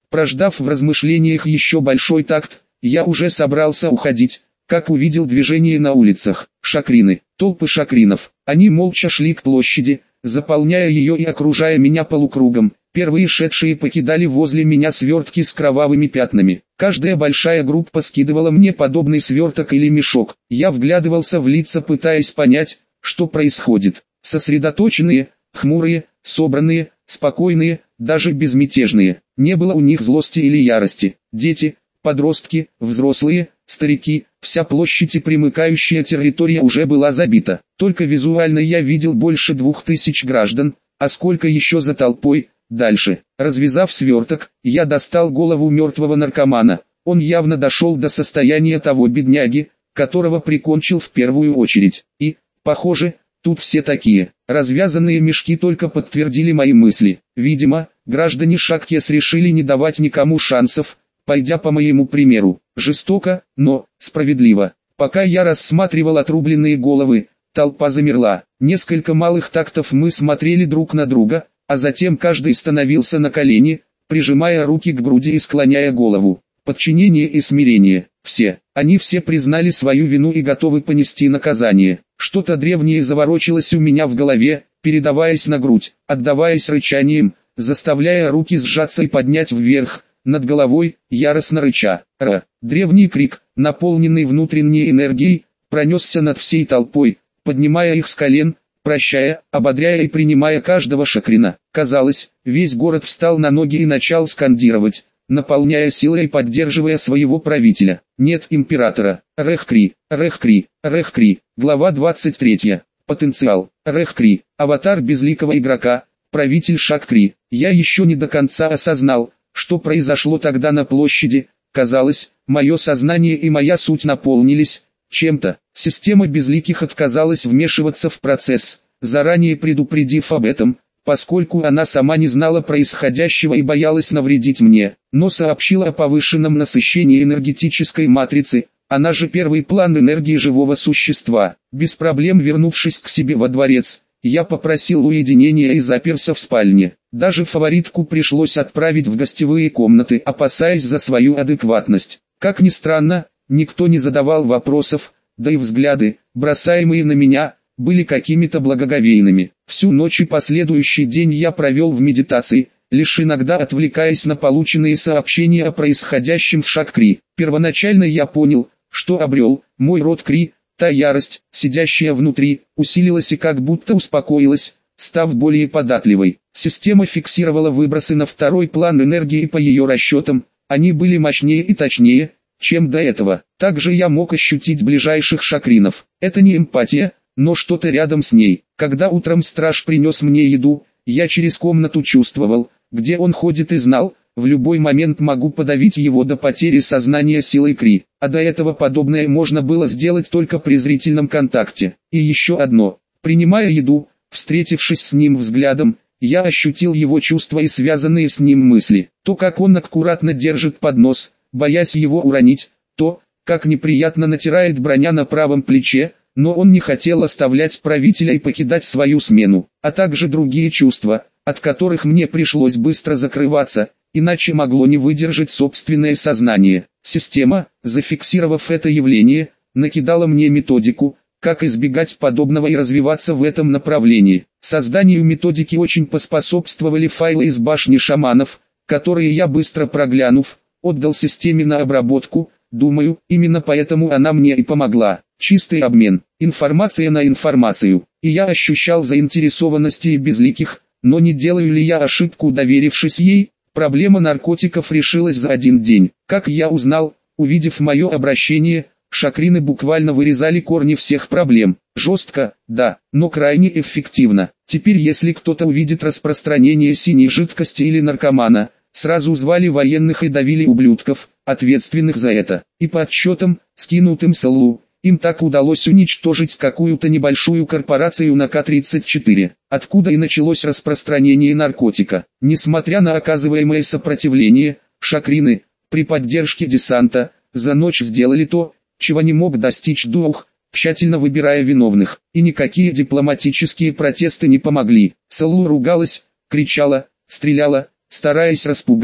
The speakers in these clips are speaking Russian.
Прождав в размышлениях еще большой такт, я уже собрался уходить, как увидел движение на улицах. Шакрины, толпы шакринов. Они молча шли к площади, заполняя ее и окружая меня полукругом. Первые шедшие покидали возле меня свертки с кровавыми пятнами. Каждая большая группа скидывала мне подобный сверток или мешок. Я вглядывался в лица, пытаясь понять, что происходит. Сосредоточенные, хмурые, собранные, спокойные, даже безмятежные. Не было у них злости или ярости. Дети, подростки, взрослые, старики, вся площадь и примыкающая территория уже была забита. Только визуально я видел больше 2000 граждан, а сколько еще за толпой. Дальше, развязав сверток, я достал голову мертвого наркомана. Он явно дошел до состояния того бедняги, которого прикончил в первую очередь. И, похоже, тут все такие. Развязанные мешки только подтвердили мои мысли. Видимо, граждане Шаккес решили не давать никому шансов, пойдя по моему примеру. Жестоко, но справедливо. Пока я рассматривал отрубленные головы, толпа замерла. Несколько малых тактов мы смотрели друг на друга, а затем каждый становился на колени, прижимая руки к груди и склоняя голову. Подчинение и смирение. Они все признали свою вину и готовы понести наказание. Что-то древнее заворочилось у меня в голове, передаваясь на грудь, отдаваясь рычанием, заставляя руки сжаться и поднять вверх, над головой, яростно рыча. Древний крик, наполненный внутренней энергией, пронесся над всей толпой, поднимая их с колен, прощая, ободряя и принимая каждого шакрина. Казалось, весь город встал на ноги и начал скандировать, наполняя силой и поддерживая своего правителя. Нет императора. Рехкри, Рехкри, Рехкри. Глава 23. Потенциал. Рехкри, аватар безликого игрока, правитель Шаккри. Я еще не до конца осознал, что произошло тогда на площади. Казалось, мое сознание и моя суть наполнились чем-то. Система безликих отказалась вмешиваться в процесс, заранее предупредив об этом, поскольку она сама не знала происходящего и боялась навредить мне, но сообщила о повышенном насыщении энергетической матрицы, она же первый план энергии живого существа. Без проблем вернувшись к себе во дворец, я попросил уединения и заперся в спальне. Даже фаворитку пришлось отправить в гостевые комнаты, опасаясь за свою адекватность. Как ни странно, никто не задавал вопросов, да и взгляды, бросаемые на меня, были какими-то благоговейными. Всю ночь и последующий день я провел в медитации, лишь иногда отвлекаясь на полученные сообщения о происходящем в Шаккри. Первоначально я понял, что обрел, мой род Кри, та ярость, сидящая внутри, усилилась и как будто успокоилась, став более податливой. Система фиксировала выбросы на второй план энергии по ее расчетам, они были мощнее и точнее, чем до этого. Также я мог ощутить ближайших шакринов. Это не эмпатия, но что-то рядом с ней. Когда утром страж принес мне еду, я через комнату чувствовал, где он ходит и знал, в любой момент могу подавить его до потери сознания силой Кри. А до этого подобное можно было сделать только при зрительном контакте. И еще одно. Принимая еду, встретившись с ним взглядом, я ощутил его чувства и связанные с ним мысли. То, как он аккуратно держит поднос, боясь его уронить, то, как неприятно натирает броня на правом плече, но он не хотел оставлять правителя и покидать свою смену, а также другие чувства, от которых мне пришлось быстро закрываться, иначе могло не выдержать собственное сознание. Система, зафиксировав это явление, накидала мне методику, как избегать подобного и развиваться в этом направлении. Созданию методики очень поспособствовали файлы из башни шаманов, которые я быстро проглянув, отдал системе на обработку. Думаю, именно поэтому она мне и помогла. Чистый обмен, информация на информацию. И я ощущал заинтересованность и безликих, но не делаю ли я ошибку, доверившись ей? Проблема наркотиков решилась за один день. Как я узнал, увидев мое обращение, шакрины буквально вырезали корни всех проблем. Жестко, да, но крайне эффективно. Теперь если кто-то увидит распространение синей жидкости или наркомана, сразу звали военных и давили ублюдков, ответственных за это. И по отчетам, скинутым с ЛУ, им так удалось уничтожить какую-то небольшую корпорацию на К-34, откуда и началось распространение наркотика. Несмотря на оказываемое сопротивление, шакрины, при поддержке десанта, за ночь сделали то, чего не мог достичь дух, тщательно выбирая виновных, и никакие дипломатические протесты не помогли. СЛУ ругалась, кричала, стреляла, стараясь распугать,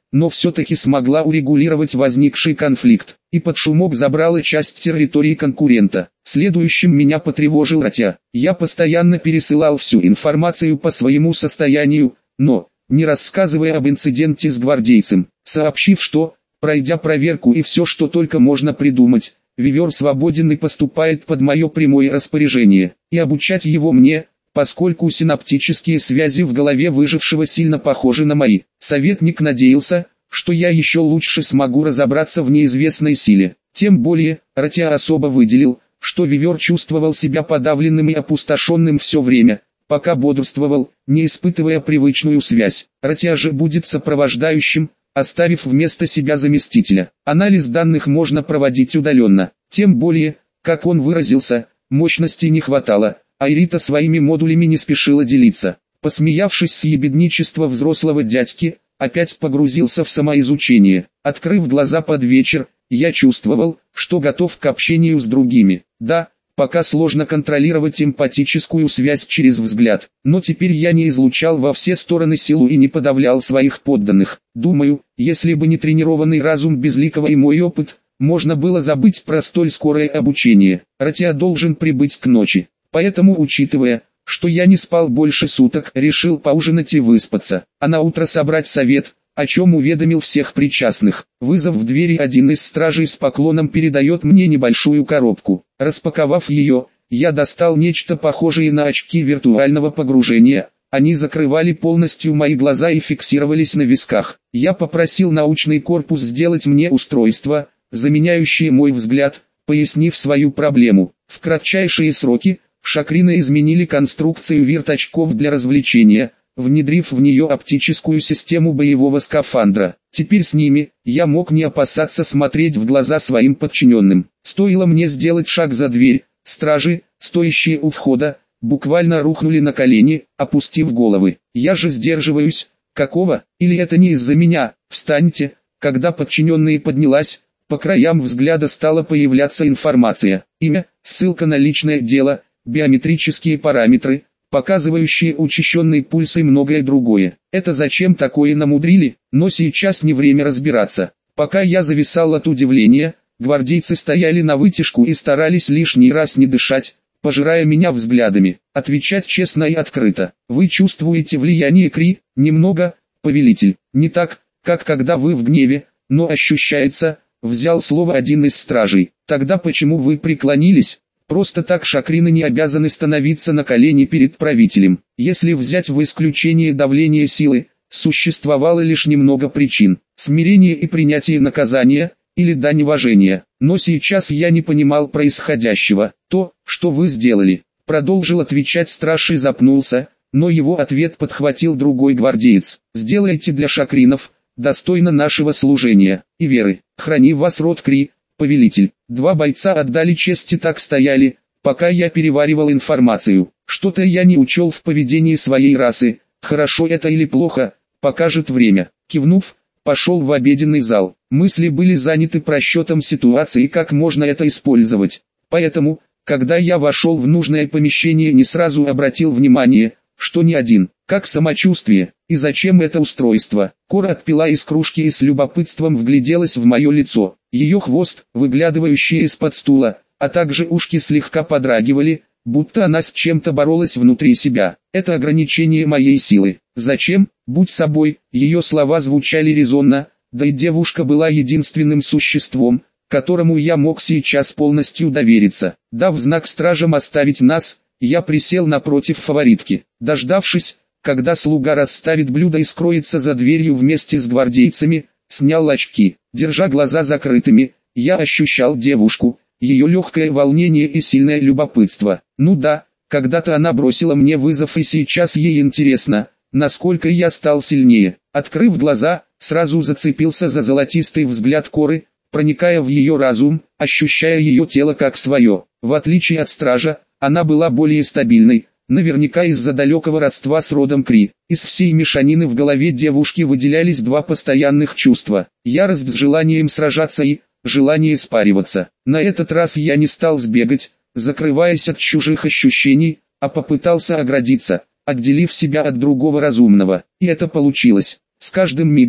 но все-таки смогла урегулировать возникший конфликт, и под шумок забрала часть территории конкурента. Следующим меня потревожил Ратя. Я постоянно пересылал всю информацию по своему состоянию, но, не рассказывая об инциденте с гвардейцем, сообщив, что, пройдя проверку и все, что только можно придумать, Вивер свободен и поступает под мое прямое распоряжение, и обучать его мне, поскольку синаптические связи в голове выжившего сильно похожи на мои. Советник надеялся, что я еще лучше смогу разобраться в неизвестной силе. Тем более, Ратя особо выделил, что Вивер чувствовал себя подавленным и опустошенным все время, пока бодрствовал, не испытывая привычную связь. Ратя же будет сопровождающим, оставив вместо себя заместителя. Анализ данных можно проводить удаленно. Тем более, как он выразился, мощности не хватало, а Ирита своими модулями не спешила делиться. Посмеявшись с ебедничества взрослого дядьки, опять погрузился в самоизучение. Открыв глаза под вечер, я чувствовал, что готов к общению с другими. Да, пока сложно контролировать эмпатическую связь через взгляд, но теперь я не излучал во все стороны силу и не подавлял своих подданных. Думаю, если бы не тренированный разум Безликого и мой опыт, можно было забыть про столь скорое обучение. Ратя должен прибыть к ночи. Поэтому, учитывая, что я не спал больше суток, решил поужинать и выспаться, а на утро собрать совет, о чем уведомил всех причастных. Вызов в двери, один из стражей с поклоном передает мне небольшую коробку. Распаковав ее, я достал нечто похожее на очки виртуального погружения. Они закрывали полностью мои глаза и фиксировались на висках. Я попросил научный корпус сделать мне устройство, заменяющее мой взгляд, пояснив свою проблему. В кратчайшие сроки шакрины изменили конструкцию вирт-очков для развлечения, внедрив в нее оптическую систему боевого скафандра. Теперь с ними я мог не опасаться смотреть в глаза своим подчиненным. Стоило мне сделать шаг за дверь, стражи, стоящие у входа, буквально рухнули на колени, опустив головы. Я же сдерживаюсь. Какого? Или это не из-за меня? Встаньте. Когда подчиненные поднялась, по краям взгляда стала появляться информация. Имя, ссылка на личное дело, биометрические параметры, показывающие учащенный пульс и многое другое. Это зачем такое намудрили? Но сейчас не время разбираться. Пока я зависал от удивления, гвардейцы стояли на вытяжку и старались лишний раз не дышать, пожирая меня взглядами. Отвечать честно и открыто. Вы чувствуете влияние Кри? Немного, повелитель. Не так, как когда вы в гневе, но ощущается, взял слово один из стражей. Тогда почему вы преклонились? Просто так шакрины не обязаны становиться на колени перед правителем. Если взять в исключение давление силы, существовало лишь немного причин. Смирение и принятие наказания, или дань уважения. Но сейчас я не понимал происходящего. То, что вы сделали. Продолжил отвечать страж и запнулся, но его ответ подхватил другой гвардеец. Сделайте для шакринов, достойно нашего служения и веры. Храни вас род Кри, повелитель. Два бойца отдали честь и так стояли, пока я переваривал информацию. Что-то я не учел в поведении своей расы. Хорошо это или плохо, покажет время. Кивнув, пошел в обеденный зал. Мысли были заняты просчетом ситуации и как можно это использовать. Поэтому, когда я вошел в нужное помещение, не сразу обратил внимание, что не один. Как самочувствие, и зачем это устройство? Кора отпила из кружки и с любопытством вгляделась в мое лицо. Ее хвост, выглядывающий из-под стула, а также ушки слегка подрагивали, будто она с чем-то боролась внутри себя. Это ограничение моей силы. Зачем? Будь собой. Ее слова звучали резонно, да и девушка была единственным существом, которому я мог сейчас полностью довериться. Дав знак стражам оставить нас, я присел напротив фаворитки. Дождавшись, когда слуга расставит блюдо и скроется за дверью вместе с гвардейцами, снял очки. Держа глаза закрытыми, я ощущал девушку, ее легкое волнение и сильное любопытство. Ну да, когда-то она бросила мне вызов, и сейчас ей интересно, насколько я стал сильнее. Открыв глаза, сразу зацепился за золотистый взгляд Коры, проникая в ее разум, ощущая ее тело как свое. В отличие от стража, она была более стабильной, наверняка из-за далекого родства с родом Кри. Из всей мешанины в голове девушки выделялись два постоянных чувства: ярость с желанием сражаться и желание спариваться. На этот раз я не стал сбегать, закрываясь от чужих ощущений, а попытался оградиться, отделив себя от другого разумного. И это получилось. С каждым мигом,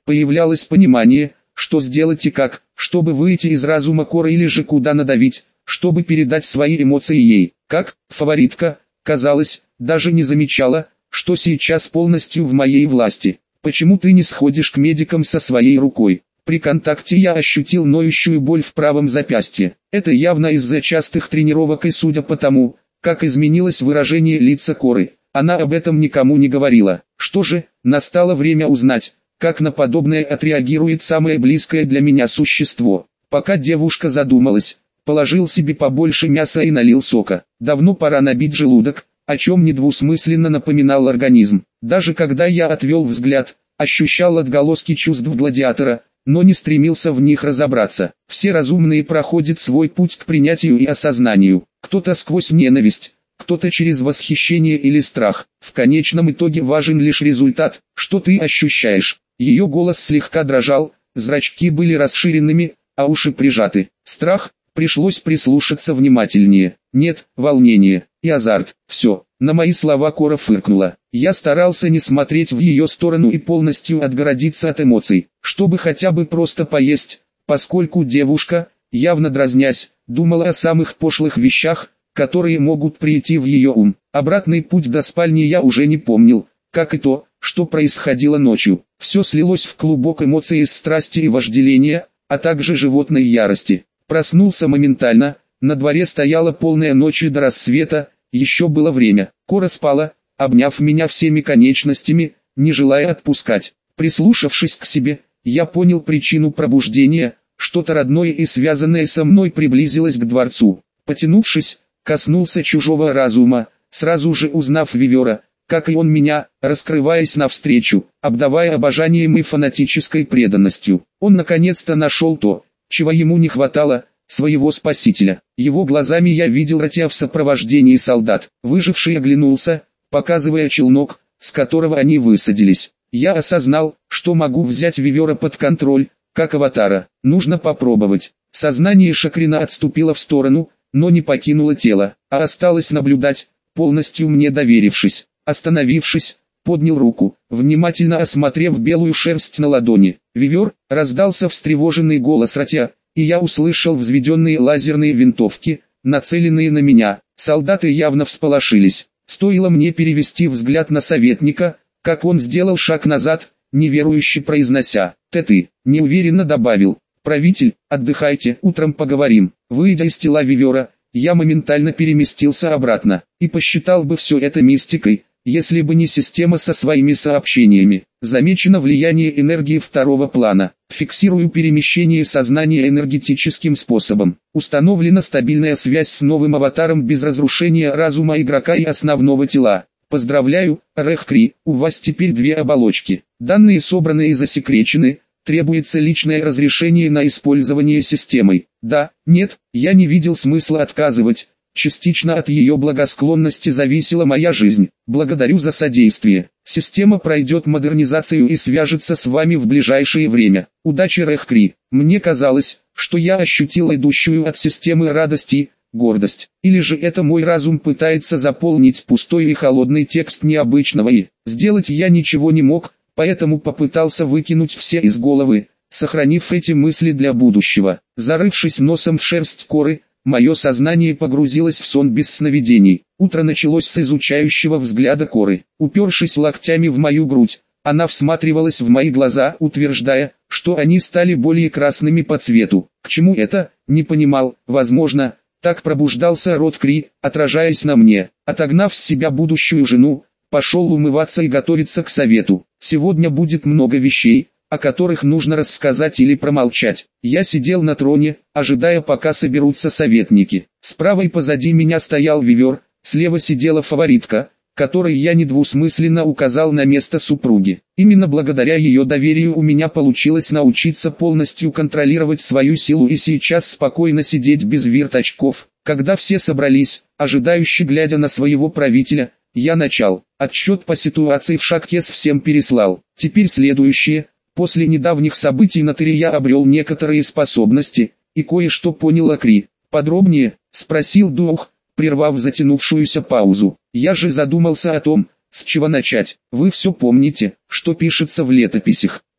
появлялось понимание, что сделать и как, чтобы выйти из разума Коры или же куда надавить, чтобы передать свои эмоции ей. Как, фаворитка, казалось, даже не замечала, что сейчас полностью в моей власти. Почему ты не сходишь к медикам со своей рукой? При контакте я ощутил ноющую боль в правом запястье. Это явно из-за частых тренировок и судя по тому, как изменилось выражение лица Коры, она об этом никому не говорила. Что же, настало время узнать, как на подобное отреагирует самое близкое для меня существо. Пока девушка задумалась, положил себе побольше мяса и налил сока. Давно пора набить желудок, о чем недвусмысленно напоминал организм. Даже когда я отвел взгляд, ощущал отголоски чувств гладиатора, но не стремился в них разобраться. Все разумные проходят свой путь к принятию и осознанию. Кто-то сквозь ненависть, кто-то через восхищение или страх. В конечном итоге важен лишь результат, что ты ощущаешь. Ее голос слегка дрожал, зрачки были расширенными, а уши прижаты. Страх, пришлось прислушаться внимательнее. Нет, волнение и азарт. Все. На мои слова Кора фыркнула. Я старался не смотреть в ее сторону и полностью отгородиться от эмоций, чтобы хотя бы просто поесть, поскольку девушка, явно дразнясь, думала о самых пошлых вещах, которые могут прийти в ее ум. Обратный путь до спальни я уже не помнил, как и то, что происходило ночью. Все слилось в клубок эмоций из страсти и вожделения, а также животной ярости. Проснулся моментально, на дворе стояла полная ночь и до рассвета, еще было время. Кора спала, обняв меня всеми конечностями, не желая отпускать. Прислушавшись к себе, я понял причину пробуждения, что-то родное и связанное со мной приблизилось к дворцу. Потянувшись, коснулся чужого разума, сразу же узнав Вивера, как и он меня, раскрываясь навстречу, обдавая обожанием и фанатической преданностью. Он наконец-то нашел то, чего ему не хватало, своего спасителя. Его глазами я видел Ратия в сопровождении солдат. Выживший оглянулся, показывая челнок, с которого они высадились. Я осознал, что могу взять Вивера под контроль, как аватара. Нужно попробовать. Сознание Шакрина отступило в сторону, но не покинуло тело, а осталось наблюдать, полностью мне доверившись. Остановившись, поднял руку, внимательно осмотрев белую шерсть на ладони. «Вивер», — раздался встревоженный голос Ратия, и я услышал взведенные лазерные винтовки, нацеленные на меня. Солдаты явно всполошились. Стоило мне перевести взгляд на советника, как он сделал шаг назад, неверующе произнося: «Ты», неуверенно добавил: «Правитель, отдыхайте, утром поговорим». Выйдя из тела Вивера, я моментально переместился обратно, и посчитал бы все это мистикой, если бы не система со своими сообщениями. Замечено влияние энергии второго плана. Фиксирую перемещение сознания энергетическим способом. Установлена стабильная связь с новым аватаром без разрушения разума игрока и основного тела. Поздравляю, Рехкри, у вас теперь две оболочки. Данные собраны и засекречены. Требуется личное разрешение на использование системой. Да, нет, я не видел смысла отказывать. Частично от ее благосклонности зависела моя жизнь. Благодарю за содействие. Система пройдет модернизацию и свяжется с вами в ближайшее время. Удачи, Рехкри. Мне казалось, что я ощутил идущую от системы радость и гордость. Или же это мой разум пытается заполнить пустой и холодный текст необычного и сделать я ничего не мог, поэтому попытался выкинуть все из головы, сохранив эти мысли для будущего. Зарывшись носом в шерсть Коры, мое сознание погрузилось в сон без сновидений. Утро началось с изучающего взгляда Коры. Упершись локтями в мою грудь, она всматривалась в мои глаза, утверждая, что они стали более красными по цвету. К чему это, не понимал. Возможно, так пробуждался род Кри, отражаясь на мне. Отогнав с себя будущую жену, пошел умываться и готовиться к совету. Сегодня будет много вещей, о которых нужно рассказать или промолчать. Я сидел на троне, ожидая, пока соберутся советники. Справа и позади меня стоял Вивер, слева сидела фаворитка, которой я недвусмысленно указал на место супруги. Именно благодаря ее доверию у меня получилось научиться полностью контролировать свою силу и сейчас спокойно сидеть без вирт-очков. Когда все собрались, ожидающе глядя на своего правителя, я начал. Отчет по ситуации в Шаккес всем переслал. Теперь следующее. После недавних событий на Тыре я обрел некоторые способности, и кое-что понял о Кри. «Подробнее?» – спросил дух, прервав затянувшуюся паузу. «Я же задумался о том, с чего начать. Вы все помните, что пишется в летописях.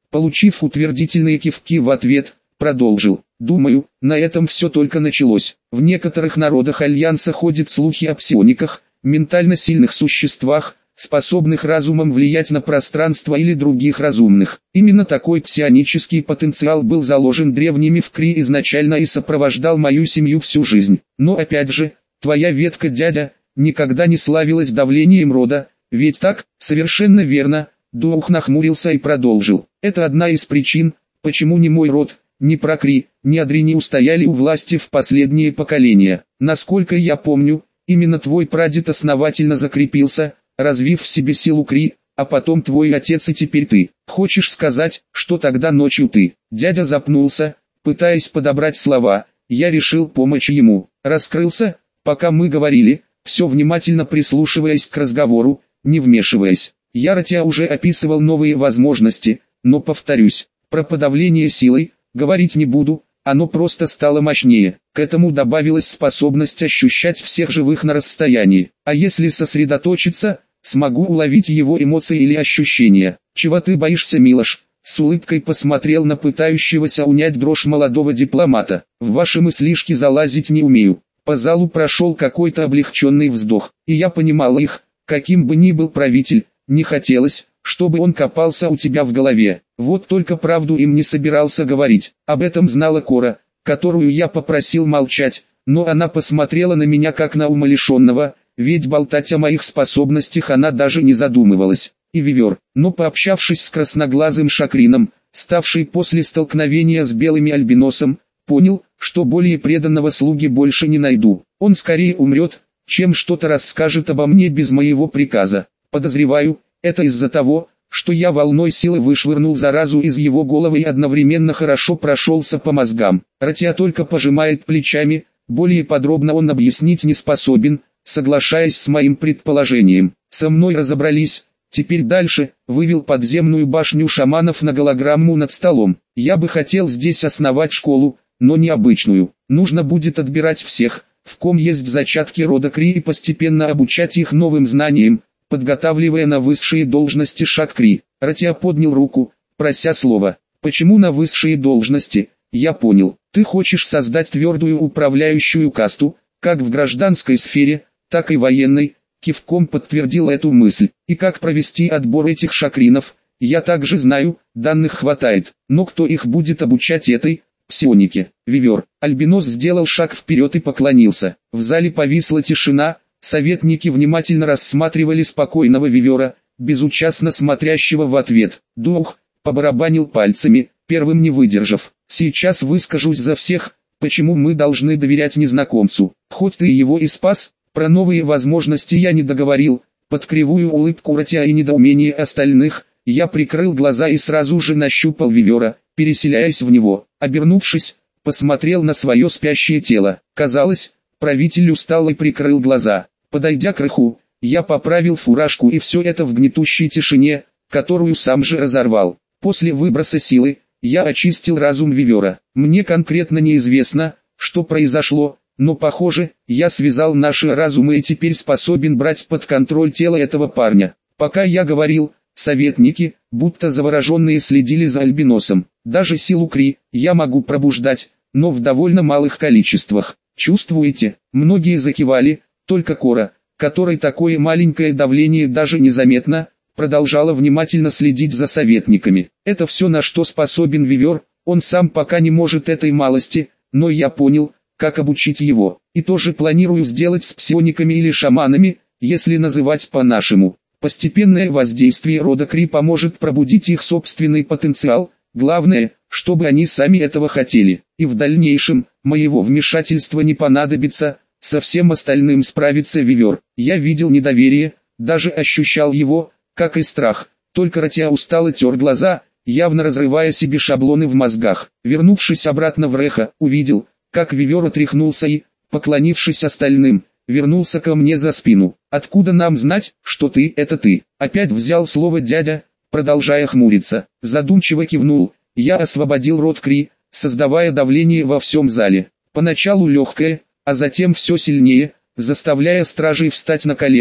Получив утвердительные кивки в ответ, продолжил. Думаю, на этом все только началось. В некоторых народах Альянса ходят слухи о псиониках, ментально сильных существах, способных разумом влиять на пространство или других разумных. Именно такой псионический потенциал был заложен древними в Крии изначально и сопровождал мою семью всю жизнь. Но опять же, твоя ветка, дядя, никогда не славилась давлением рода, ведь так? Совершенно верно. Дух нахмурился и продолжил. Это одна из причин, почему ни мой род, ни Прокри, ни Адри не устояли у власти в последние поколения. Насколько я помню, именно твой прадед основательно закрепился, развив в себе силу Кри, а потом твой отец и теперь ты. Хочешь сказать, что тогда ночью ты? Дядя запнулся, пытаясь подобрать слова. Я решил помочь ему. Раскрылся, пока мы говорили, все внимательно прислушиваясь к разговору, не вмешиваясь. Я Ратия уже описывал новые возможности, но повторюсь, про подавление силой говорить не буду, оно просто стало мощнее. К этому добавилась способность ощущать всех живых на расстоянии. А если сосредоточиться, смогу уловить его эмоции или ощущения. Чего ты боишься, Милош? С улыбкой посмотрел на пытающегося унять дрожь молодого дипломата. В ваши мыслишки залазить не умею. По залу прошел какой-то облегченный вздох, и я понимал их, каким бы ни был правитель, не хотелось, чтобы он копался у тебя в голове. Вот только правду им не собирался говорить. Об этом знала Кора, которую я попросил молчать, но она посмотрела на меня как на умалишенного, ведь болтать о моих способностях она даже не задумывалась. И Вивер, но пообщавшись с красноглазым Шакрином, ставший после столкновения с белыми альбиносом, понял, что более преданного слуги больше не найду. Он скорее умрет, чем что-то расскажет обо мне без моего приказа. Подозреваю, это из-за того, что я волной силы вышвырнул заразу из его головы и одновременно хорошо прошелся по мозгам. Ратия только пожимает плечами, более подробно он объяснить не способен, соглашаясь с моим предположением. Со мной разобрались, теперь дальше, вывел подземную башню шаманов на голограмму над столом. Я бы хотел здесь основать школу, но не обычную. Нужно будет отбирать всех, в ком есть зачатки рода Кри, и постепенно обучать их новым знаниям, подготавливая на высшие должности Шакри. Ратия поднял руку, прося слова. Почему на высшие должности? Я понял. Ты хочешь создать твердую управляющую касту, как в гражданской сфере, так и военной. Кивком подтвердил эту мысль. И как провести отбор этих шакринов, я также знаю, данных хватает. Но кто их будет обучать этой псионике? Вивер. Альбинос сделал шаг вперед и поклонился. В зале повисла тишина. Советники внимательно рассматривали спокойного Вивера, безучастно смотрящего в ответ. Дух побарабанил пальцами, первым не выдержав. Сейчас выскажусь за всех, почему мы должны доверять незнакомцу. Хоть ты его и спас, про новые возможности я не договорил. Под кривую улыбку Ратия и недоумение остальных, я прикрыл глаза и сразу же нащупал Вивера, переселяясь в него. Обернувшись, посмотрел на свое спящее тело. Казалось, правитель устал и прикрыл глаза. Подойдя к рыху, я поправил фуражку, и все это в гнетущей тишине, которую сам же разорвал. После выброса силы, я очистил разум Вивера. Мне конкретно неизвестно, что произошло, но похоже, я связал наши разумы и теперь способен брать под контроль тело этого парня. Пока я говорил, советники, будто завороженные, следили за альбиносом. Даже силу Кри я могу пробуждать, но в довольно малых количествах. Чувствуете? Многие закивали, только Кора, которой такое маленькое давление даже незаметно, продолжала внимательно следить за советниками. Это все, на что способен Вивер, он сам пока не может этой малости, но я понял, как обучить его. И тоже планирую сделать с псиониками или шаманами, если называть по-нашему. Постепенное воздействие рода Кри поможет пробудить их собственный потенциал, главное, чтобы они сами этого хотели. И в дальнейшем, моего вмешательства не понадобится, со всем остальным справится Вивер. Я видел недоверие, даже ощущал его, как и страх. Только Ратия устало тер глаза, явно разрывая себе шаблоны в мозгах. Вернувшись обратно в Рехо, увидел, как Вивер отряхнулся и, поклонившись остальным, вернулся ко мне за спину. «Откуда нам знать, что ты — это ты?» Опять взял слово дядя, продолжая хмуриться. Задумчиво кивнул. Я освободил рот Кри, создавая давление во всем зале. Поначалу легкое, а затем все сильнее, заставляя стражей встать на колено,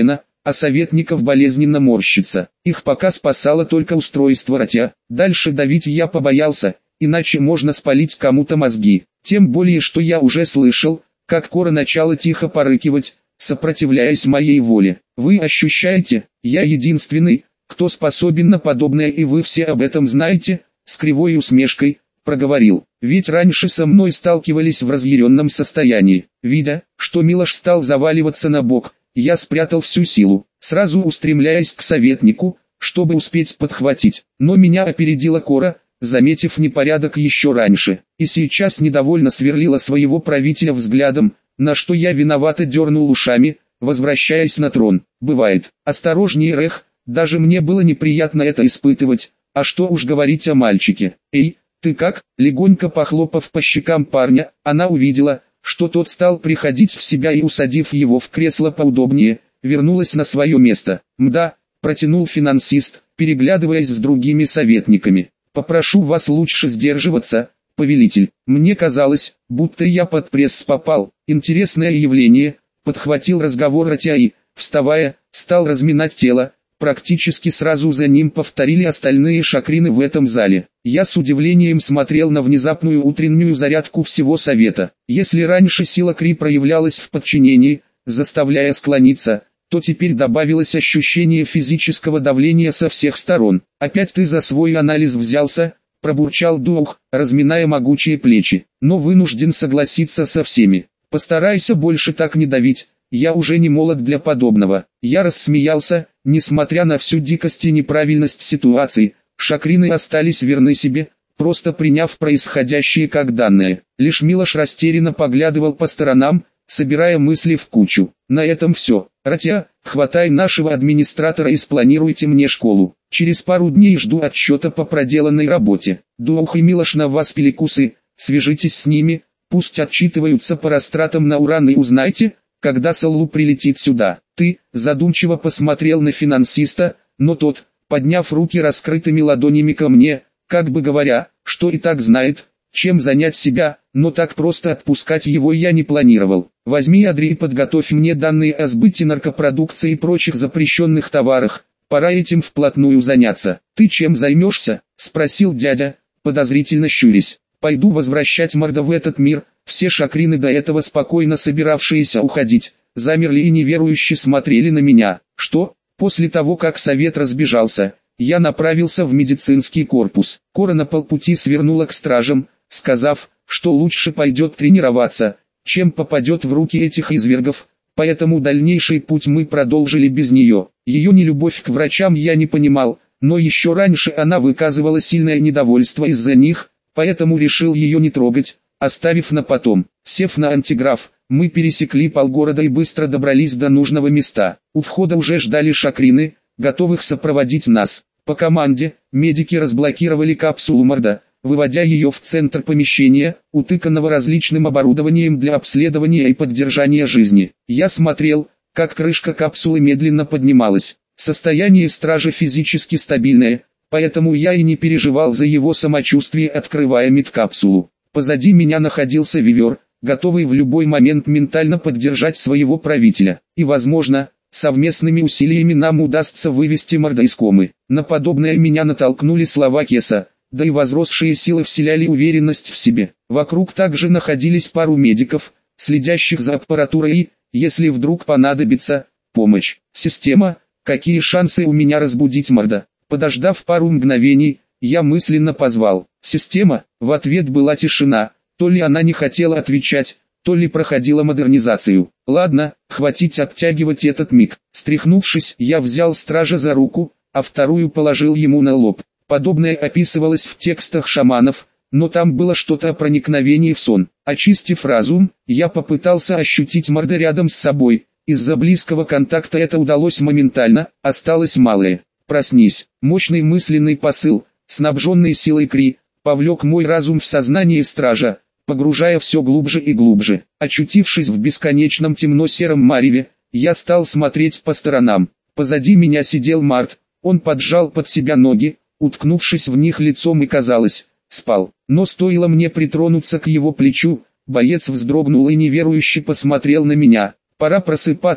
а советников болезненно морщится. Их пока спасало только устройство ротя. Дальше давить я побоялся, иначе можно спалить кому-то мозги. Тем более, что я уже слышал, как Кора начала тихо порыкивать, сопротивляясь моей воле. Вы ощущаете, я единственный, кто способен на подобное, и вы все об этом знаете, с кривой усмешкой проговорил. Ведь раньше со мной сталкивались в разъяренном состоянии. Видя, что Милош стал заваливаться на бок, я спрятал всю силу, сразу устремляясь к советнику, чтобы успеть подхватить. Но меня опередила Кора, заметив непорядок еще раньше, и сейчас недовольно сверлила своего правителя взглядом, на что я виновато дернул ушами, возвращаясь на трон. Бывает. Осторожнее, Рех, даже мне было неприятно это испытывать, а что уж говорить о мальчике. Эй, ты как? Легонько похлопав по щекам парня, она увидела, что тот стал приходить в себя, и, усадив его в кресло поудобнее, вернулась на свое место. Мда, протянул финансист, переглядываясь с другими советниками. Попрошу вас лучше сдерживаться, повелитель. Мне казалось, будто я под пресс попал. Интересное явление. Подхватил разговор Ратя и, вставая, стал разминать тело. Практически сразу за ним повторили остальные шакрины в этом зале. Я с удивлением смотрел на внезапную утреннюю зарядку всего совета. Если раньше сила Кри проявлялась в подчинении, заставляя склониться, то теперь добавилось ощущение физического давления со всех сторон. «Опять ты за свой анализ взялся?» – пробурчал дух, разминая могучие плечи. «Но вынужден согласиться со всеми. Постарайся больше так не давить, я уже не молод для подобного». Я рассмеялся, несмотря на всю дикость и неправильность ситуации, шакрины остались верны себе, просто приняв происходящее как данное. Лишь Милош растерянно поглядывал по сторонам, собирая мысли в кучу. На этом все. Ратя, хватай нашего администратора и спланируйте мне школу. Через пару дней жду отчета по проделанной работе. Дух и Милош на вас пиликусы, свяжитесь с ними, пусть отчитываются по растратам на уран, и узнайте, когда Саллу прилетит сюда. Ты, задумчиво посмотрел на финансиста, но тот, подняв руки раскрытыми ладонями ко мне, как бы говоря, что и так знает, чем занять себя, но так просто отпускать его я не планировал. Возьми Адри и подготовь мне данные о сбыте наркопродукции и прочих запрещенных товарах, пора этим вплотную заняться. Ты чем займешься? Спросил дядя, подозрительно щурясь. Пойду возвращать Марда в этот мир. Все шакрины, до этого спокойно собиравшиеся уходить, замерли и неверующе смотрели на меня. Что? После того, как совет разбежался, я направился в медицинский корпус. Кора на полпути свернула к стражам, сказав, что лучше пойдет тренироваться, чем попадет в руки этих извергов, поэтому дальнейший путь мы продолжили без нее. Ее нелюбовь к врачам я не понимал, но еще раньше она выказывала сильное недовольство из-за них, поэтому решил ее не трогать, оставив на потом. Сев на антиграф, мы пересекли полгорода и быстро добрались до нужного места. У входа уже ждали шакрины, готовых сопроводить нас. По команде, медики разблокировали капсулу Марда, выводя ее в центр помещения, утыканного различным оборудованием для обследования и поддержания жизни. Я смотрел, как крышка капсулы медленно поднималась. Состояние стража физически стабильное, поэтому я и не переживал за его самочувствие, открывая медкапсулу. Позади меня находился Вивер, готовый в любой момент ментально поддержать своего правителя. И, возможно, совместными усилиями нам удастся вывести Марда из комы. На подобное меня натолкнули слова Кеса, да и возросшие силы вселяли уверенность в себе. Вокруг также находились пару медиков, следящих за аппаратурой и, если вдруг понадобится, помощь. Система, какие шансы у меня разбудить Марда? Подождав пару мгновений, я мысленно позвал. Система, в ответ была тишина, то ли она не хотела отвечать, то ли проходила модернизацию. Ладно, хватит оттягивать этот миг. Стряхнувшись, я взял стража за руку, а вторую положил ему на лоб. Подобное описывалось в текстах шаманов, но там было что-то о проникновении в сон. Очистив разум, я попытался ощутить Марда рядом с собой. Из-за близкого контакта это удалось моментально, осталось малое. Проснись. Мощный мысленный посыл, снабженный силой Кри, повлек мой разум в сознание стража, погружая все глубже и глубже. Очутившись в бесконечном темно-сером мареве, я стал смотреть по сторонам. Позади меня сидел Март, он поджал под себя ноги, уткнувшись в них лицом, и, казалось, спал. Но стоило мне притронуться к его плечу, боец вздрогнул и неверующе посмотрел на меня. «Пора просыпаться»,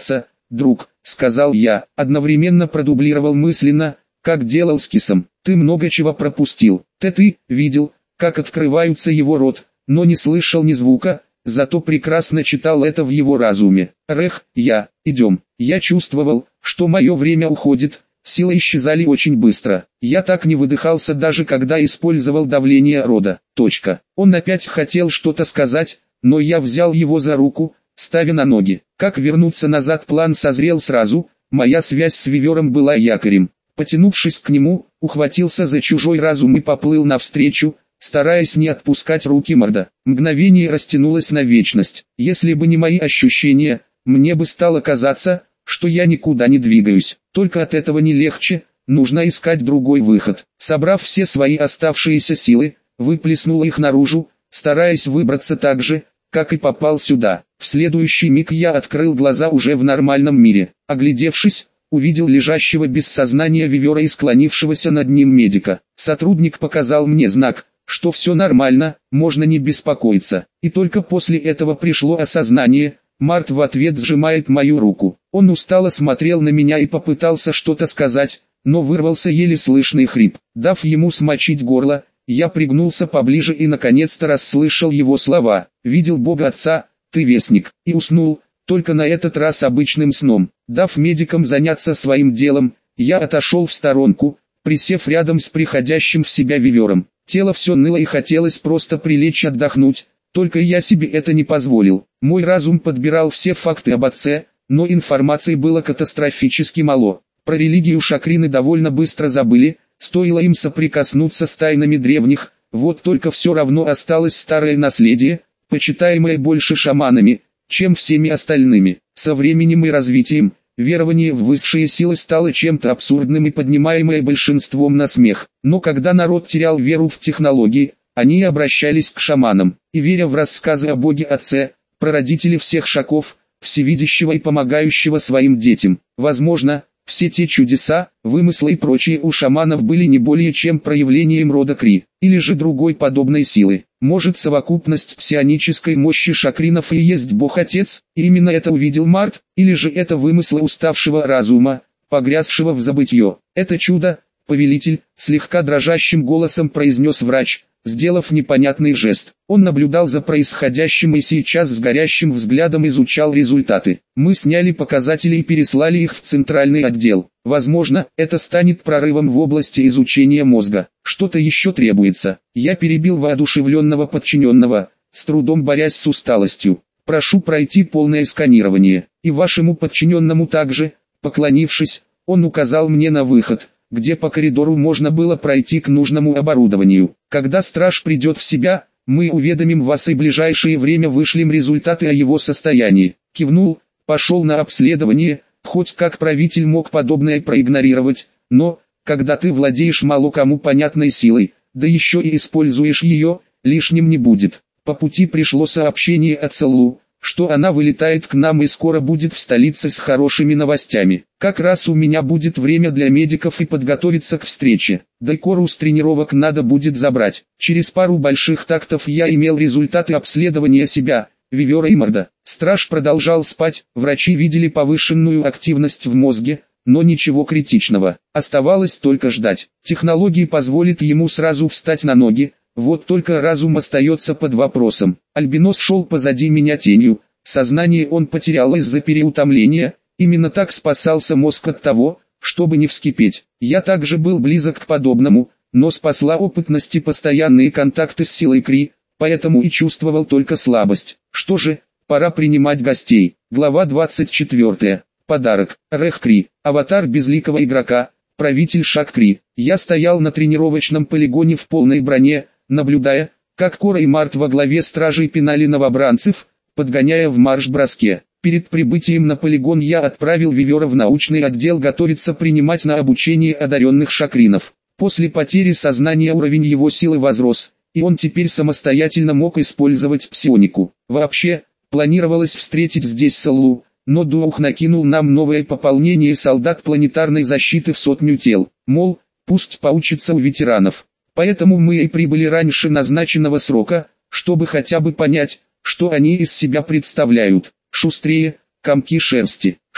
друг», — сказал я, одновременно продублировал мысленно, как делал с Кисом. «Ты много чего пропустил. Ты видел, как открываются его рот, но не слышал ни звука, зато прекрасно читал это в его разуме. Идем». Я чувствовал, что мое время уходит, силы исчезали очень быстро. Я так не выдыхался даже когда использовал давление рода. Он опять хотел что-то сказать, но я взял его за руку, ставя на ноги. Как вернуться назад план созрел сразу, моя связь с Вивером была якорем. Потянувшись к нему, ухватился за чужой разум и поплыл навстречу, стараясь не отпускать руки Марда. Мгновение растянулось на вечность. Если бы не мои ощущения, мне бы стало казаться, что я никуда не двигаюсь. Только от этого не легче, нужно искать другой выход. Собрав все свои оставшиеся силы, выплеснул их наружу, стараясь выбраться так же, как и попал сюда. В следующий миг я открыл глаза уже в нормальном мире. Оглядевшись, увидел лежащего без сознания Вивера и склонившегося над ним медика. Сотрудник показал мне знак, что все нормально, можно не беспокоиться. И только после этого пришло осознание. Март в ответ сжимает мою руку. Он устало смотрел на меня и попытался что-то сказать, но вырвался еле слышный хрип. Дав ему смочить горло, я пригнулся поближе и наконец-то расслышал его слова. «Видел Бога Отца, ты вестник», и уснул, только на этот раз обычным сном. Дав медикам заняться своим делом, я отошел в сторонку, присев рядом с приходящим в себя Вивером. Тело все ныло и хотелось просто прилечь отдохнуть, только я себе это не позволил. Мой разум подбирал все факты об отце, но информации было катастрофически мало. Про религию Шакрины довольно быстро забыли, стоило им соприкоснуться с тайнами древних, вот только все равно осталось старое наследие, почитаемое больше шаманами, чем всеми остальными. Со временем и развитием, верование в высшие силы стало чем-то абсурдным и поднимаемое большинством на смех. Но когда народ терял веру в технологии, они обращались к шаманам, и веря в рассказы о Боге Отце, прародителе всех шаков, всевидящего и помогающего своим детям. Возможно, все те чудеса, вымыслы и прочие у шаманов были не более чем проявлением рода Кри, или же другой подобной силы. Может, совокупность псионической мощи шакринов и есть Бог-Отец, и именно это увидел Март, или же это вымыслы уставшего разума, погрязшего в забытье. Это чудо, повелитель, слегка дрожащим голосом произнес врач, сделав непонятный жест. Он наблюдал за происходящим и сейчас с горящим взглядом изучал результаты. Мы сняли показатели и переслали их в центральный отдел. Возможно, это станет прорывом в области изучения мозга. Что-то еще требуется. Я перебил воодушевленного подчиненного, с трудом борясь с усталостью. Прошу пройти полное сканирование. И вашему подчиненному также. Поклонившись, он указал мне на выход, где по коридору можно было пройти к нужному оборудованию. Когда страж придет в себя, мы уведомим вас и в ближайшее время вышлем результаты о его состоянии. Кивнул, пошел на обследование, хоть как правитель мог подобное проигнорировать, но, когда ты владеешь мало кому понятной силой, да еще и используешь ее, лишним не будет. По пути пришло сообщение от Саллу, что она вылетает к нам и скоро будет в столице с хорошими новостями. Как раз у меня будет время для медиков и подготовиться к встрече. Декору с тренировок надо будет забрать. Через пару больших тактов я имел результаты обследования себя, Вивера и Марда. Страж продолжал спать, врачи видели повышенную активность в мозге, но ничего критичного. Оставалось только ждать. Технологии позволят ему сразу встать на ноги. Вот только разум остается под вопросом. Альбинос шел позади меня тенью, сознание он потерял из-за переутомления, именно так спасался мозг от того, чтобы не вскипеть. Я также был близок к подобному, но спасла опытность и постоянные контакты с силой Кри, поэтому и чувствовал только слабость. Что же, пора принимать гостей. Глава 24. Подарок. Рех Кри, аватар безликого игрока, правитель Шак Кри. Я стоял на тренировочном полигоне в полной броне, наблюдая, как Кора и Март во главе стражей пинали новобранцев, подгоняя в марш-броске. Перед прибытием на полигон я отправил Вивера в научный отдел готовиться принимать на обучение одаренных шакринов. После потери сознания уровень его силы возрос, и он теперь самостоятельно мог использовать псионику. Вообще, планировалось встретить здесь Саллу, но Дух накинул нам новое пополнение солдат планетарной защиты в 100 тел, мол, пусть поучится у ветеранов. Поэтому мы и прибыли раньше назначенного срока, чтобы хотя бы понять, что они из себя представляют. Шустрее, комки шерсти.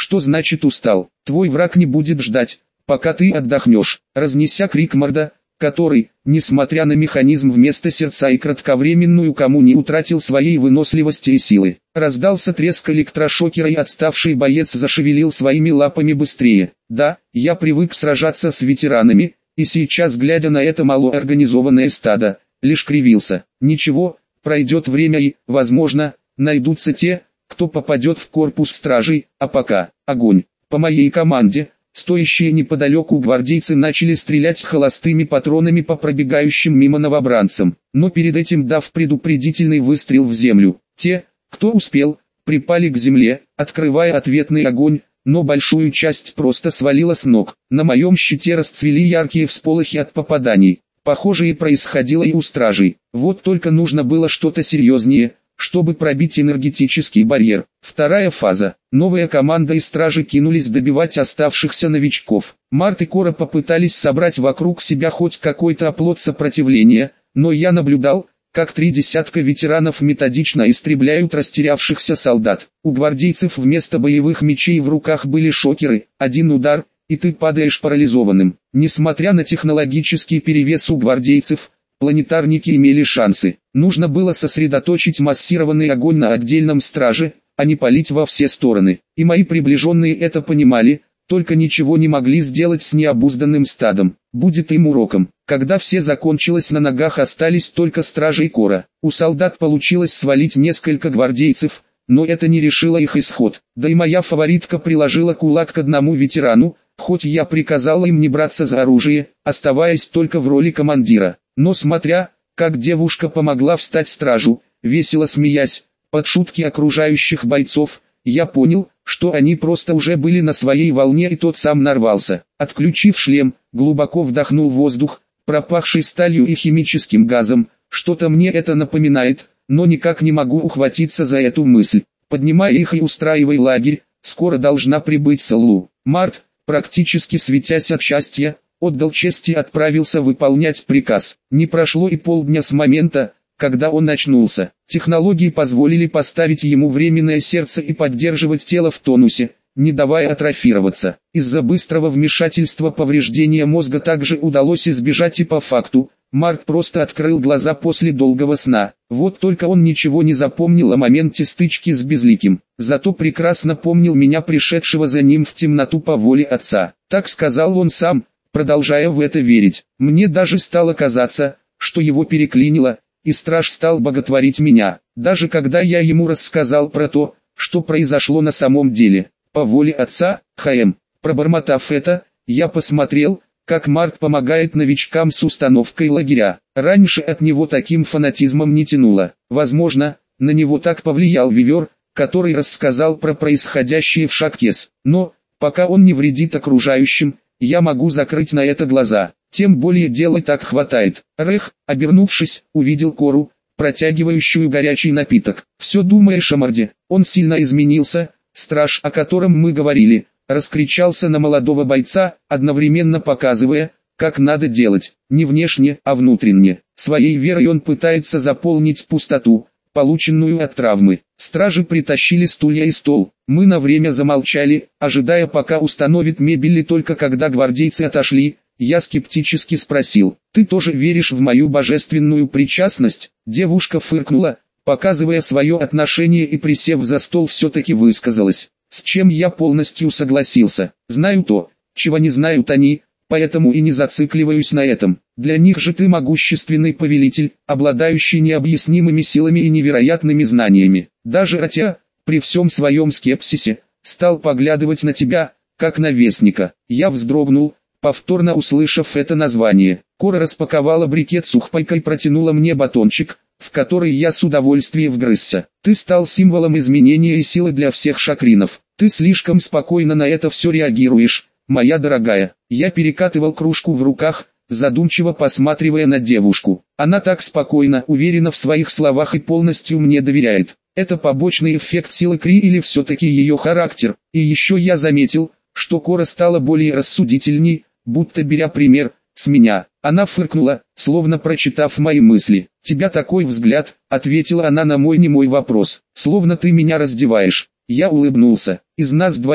Что значит устал? Твой враг не будет ждать, пока ты отдохнешь. Разнеся крик Марда, который, несмотря на механизм вместо сердца и кратковременную кому не утратил своей выносливости и силы. Раздался треск электрошокера и отставший боец зашевелил своими лапами быстрее. Да, я привык сражаться с ветеранами, и сейчас, глядя на это малоорганизованное стадо, лишь кривился. Ничего, пройдет время и, возможно, найдутся те, кто попадет в корпус стражей, а пока, огонь. По моей команде, стоящие неподалеку гвардейцы начали стрелять холостыми патронами по пробегающим мимо новобранцам, но перед этим дав предупредительный выстрел в землю. Те, кто успел, припали к земле, открывая ответный огонь, но большую часть просто свалила с ног. На моем щите расцвели яркие всполохи от попаданий. Похожее происходило и у стражей. Вот только нужно было что-то серьезнее, чтобы пробить энергетический барьер. Вторая фаза. Новая команда и стражи кинулись добивать оставшихся новичков. Март и Кора попытались собрать вокруг себя хоть какой-то оплот сопротивления, но я наблюдал, как 3 десятка ветеранов методично истребляют растерявшихся солдат. У гвардейцев вместо боевых мечей в руках были шокеры, один удар, и ты падаешь парализованным. Несмотря на технологический перевес у гвардейцев, планетарники имели шансы. Нужно было сосредоточить массированный огонь на отдельном страже, а не палить во все стороны. И мои приближенные это понимали, только ничего не могли сделать с необузданным стадом. Будет им уроком. Когда все закончилось, на ногах остались только стражи и Кора. У солдат получилось свалить несколько гвардейцев, но это не решило их исход. Да и моя фаворитка приложила кулак к одному ветерану, хоть я приказал им не браться за оружие, оставаясь только в роли командира. Но смотря, как девушка помогла встать стражу, весело смеясь, под шутки окружающих бойцов, я понял, что они просто уже были на своей волне, и тот сам нарвался. Отключив шлем, глубоко вдохнул воздух, пропахший сталью и химическим газом. Что-то мне это напоминает, но никак не могу ухватиться за эту мысль. Поднимай их и устраивай лагерь, скоро должна прибыть Салу. Март, практически светясь от счастья, отдал честь и отправился выполнять приказ. Не прошло и полдня с момента, когда он очнулся. Технологии позволили поставить ему временное сердце и поддерживать тело в тонусе, не давая атрофироваться. Из-за быстрого вмешательства повреждения мозга также удалось избежать, и по факту, Март просто открыл глаза после долгого сна. Вот только он ничего не запомнил о моменте стычки с Безликим. Зато прекрасно помнил меня, пришедшего за ним в темноту по воле отца. Так сказал он сам, продолжая в это верить. Мне даже стало казаться, что его переклинило, и страж стал боготворить меня. Даже когда я ему рассказал про то, что произошло на самом деле. По воле отца, Пробормотав это, я посмотрел, как Март помогает новичкам с установкой лагеря. Раньше от него таким фанатизмом не тянуло. Возможно, на него так повлиял Вивер, который рассказал про происходящее в Шаккес. Но, пока он не вредит окружающим, я могу закрыть на это глаза. Тем более дела так хватает. Рэх, обернувшись, увидел Кору, протягивающую горячий напиток. «Все думаешь о Марде? Он сильно изменился?» Страж, о котором мы говорили, раскричался на молодого бойца, одновременно показывая, как надо делать, не внешне, а внутренне. Своей верой он пытается заполнить пустоту, полученную от травмы. Стражи притащили стулья и стол. Мы на время замолчали, ожидая, пока установит мебель, и только когда гвардейцы отошли, я скептически спросил: «Ты тоже веришь в мою божественную причастность?» Девушка фыркнула, показывая свое отношение, и, присев за стол, все-таки высказалась, с чем я полностью согласился. «Знаю то, чего не знают они, поэтому и не зацикливаюсь на этом. Для них же ты могущественный повелитель, обладающий необъяснимыми силами и невероятными знаниями. Даже Атя, при всем своем скепсисе, стал поглядывать на тебя, как на вестника». Я вздрогнул, повторно услышав это название. Кора распаковала брикет с ухпайкой и протянула мне батончик, в который я с удовольствием вгрызся. «Ты стал символом изменения и силы для всех шакринов. Ты слишком спокойно на это все реагируешь, моя дорогая». Я перекатывал кружку в руках, задумчиво посматривая на девушку. Она так спокойно, уверена в своих словах и полностью мне доверяет. Это побочный эффект силы Кри или все-таки ее характер? И еще я заметил, что Кора стала более рассудительней, будто беря пример с меня. Она фыркнула, словно прочитав мои мысли. «Тебя такой взгляд», — ответила она на мой немой вопрос, — «словно ты меня раздеваешь». Я улыбнулся. «Из нас двоих,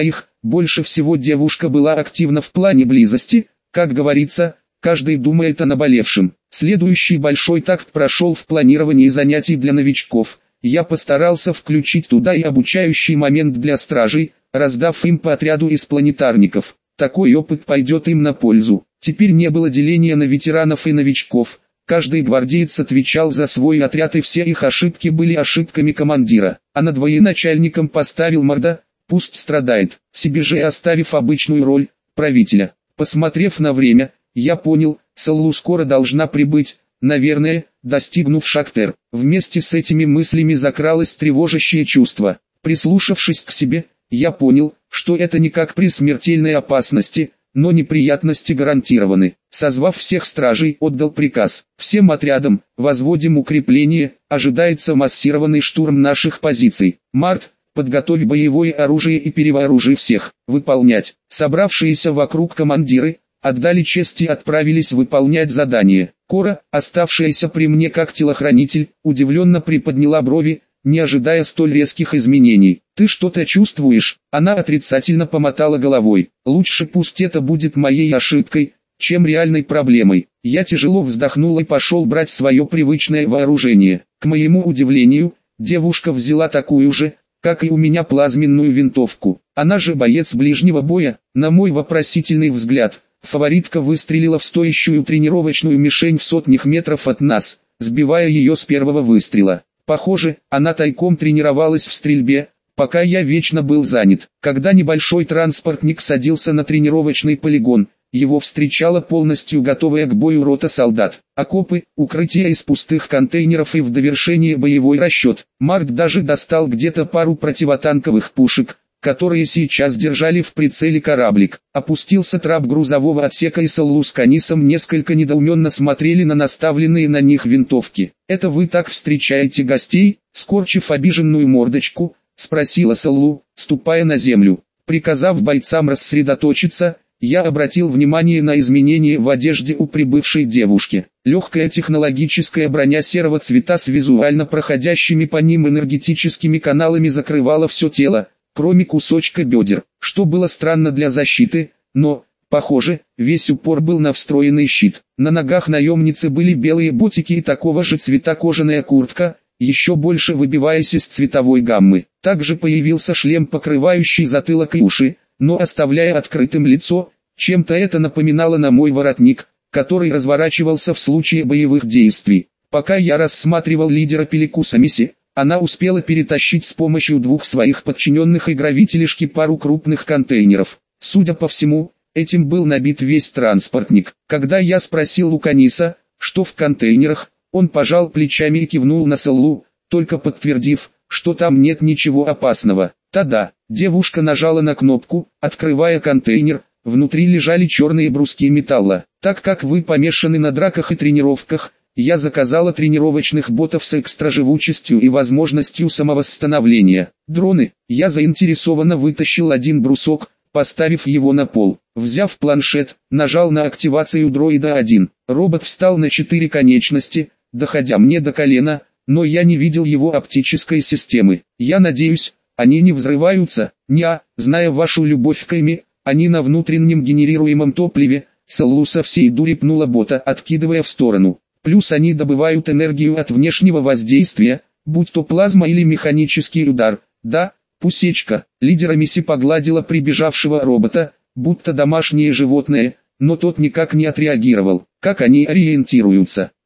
Больше всего девушка была активна в плане близости, как говорится, каждый думает о наболевшем. Следующий большой такт прошел в планировании занятий для новичков. Я постарался включить туда и обучающий момент для стражей, раздав им по отряду из планетарников. Такой опыт пойдет им на пользу. Теперь не было деления на ветеранов и новичков. Каждый гвардеец отвечал за свой отряд, и все их ошибки были ошибками командира. А над военачальником поставил морда, пусть страдает, себе же оставив обычную роль правителя. Посмотрев на время, я понял, Саллу скоро должна прибыть, наверное, достигнув Шактер. Вместе с этими мыслями закралось тревожащее чувство. Прислушавшись к себе, я понял, что это никак при смертельной опасности, но неприятности гарантированы. Созвав всех стражей, отдал приказ. Всем отрядам, возводим укрепление, ожидается массированный штурм наших позиций. Март, подготовь боевое оружие и перевооружи всех. Выполнять. Собравшиеся вокруг командиры отдали честь и отправились выполнять задание. Кора, оставшаяся при мне как телохранитель, удивленно приподняла брови, не ожидая столь резких изменений. «Ты что-то чувствуешь?» Она отрицательно помотала головой. «Лучше пусть это будет моей ошибкой, чем реальной проблемой». Я тяжело вздохнул и пошел брать свое привычное вооружение. К моему удивлению, девушка взяла такую же, как и у меня, плазменную винтовку. Она же боец ближнего боя. На мой вопросительный взгляд, фаворитка выстрелила в стоящую тренировочную мишень в сотнях метров от нас, сбивая ее с первого выстрела. Похоже, она тайком тренировалась в стрельбе, пока я вечно был занят. Когда небольшой транспортник садился на тренировочный полигон, его встречала полностью готовая к бою рота солдат. Окопы, укрытия из пустых контейнеров и в довершение боевой расчет. Марк даже достал где-то пару противотанковых пушек, которые сейчас держали в прицеле кораблик. Опустился трап грузового отсека, и Саллу с Канисом несколько недоуменно смотрели на наставленные на них винтовки. «Это вы так встречаете гостей?» Скорчив обиженную мордочку, спросила Саллу, ступая на землю. Приказав бойцам рассредоточиться, я обратил внимание на изменения в одежде у прибывшей девушки. Легкая технологическая броня серого цвета с визуально проходящими по ним энергетическими каналами закрывала все тело, кроме кусочка бедер, что было странно для защиты, но, похоже, весь упор был на встроенный щит. На ногах наемницы были белые ботики и такого же цвета кожаная куртка, еще больше выбиваясь из цветовой гаммы. Также появился шлем, покрывающий затылок и уши, но оставляя открытым лицо. Чем-то это напоминало на мой воротник, который разворачивался в случае боевых действий. Пока я рассматривал лидера Пеликуса Мисси, она успела перетащить с помощью двух своих подчиненных и гравителишки пару крупных контейнеров. Судя по всему, этим был набит весь транспортник. Когда я спросил у Каниса, что в контейнерах, он пожал плечами и кивнул на Саллу, только подтвердив, что там нет ничего опасного. Та-да, девушка нажала на кнопку, открывая контейнер. Внутри лежали черные бруски металла. Так как вы помешаны на драках и тренировках, я заказала тренировочных ботов с экстраживучестью и возможностью самовосстановления. Дроны. Я заинтересованно вытащил один брусок, поставив его на пол. Взяв планшет, нажал на активацию дроида 1. Робот встал на 4 конечности, доходя мне до колена, но я не видел его оптической системы. Я надеюсь, они не взрываются. Неа, зная вашу любовь к Эми, они на внутреннем генерируемом топливе. Саллу со всей дури пнула бота, откидывая в сторону. Плюс они добывают энергию от внешнего воздействия, будь то плазма или механический удар. Да, пусечка. Лидера Мисси погладила прибежавшего робота, будто домашнее животное, но тот никак не отреагировал. Как они ориентируются?